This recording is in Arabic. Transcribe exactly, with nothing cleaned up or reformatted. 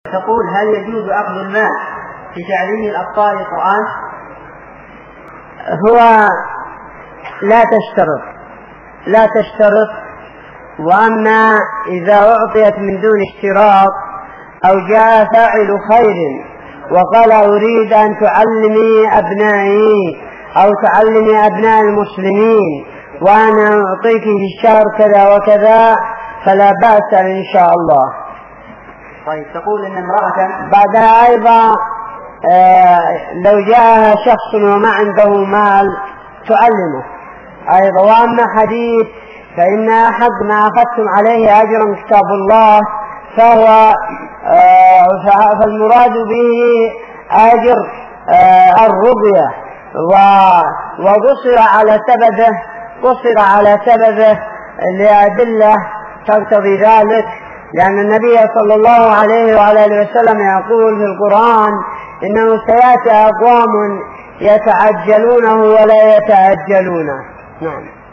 تقول: هل يجوز أخذ المال في تعليم الأطفال القرآن؟ هو لا تشترط لا تشترط وأما إذا أعطيت من دون اشتراط أو جاء فاعل خير وقال: أريد أن تعلمي أبنائي أو تعلمي أبناء المسلمين وأنا أعطيك في الشهر كذا وكذا، فلا بأس إن شاء الله. طيب، تقول إن امرأة بعدها أيضا آه لو جاء شخص وما عنده مال تعلمه أيضا. وأما حديث فإن أحد ما أخذتم عليه أجرا كتاب الله فهو آه فالمراد به أجر آه الرضية، وقصر على سببه قصر على سببه لأدلة تقتضي ذلك، لأن النبي صلى الله عليه وعلى آله وسلم يقول في القرآن: إنه سيأتي أقوام يتعجلونه ولا يتعجلونه. نعم.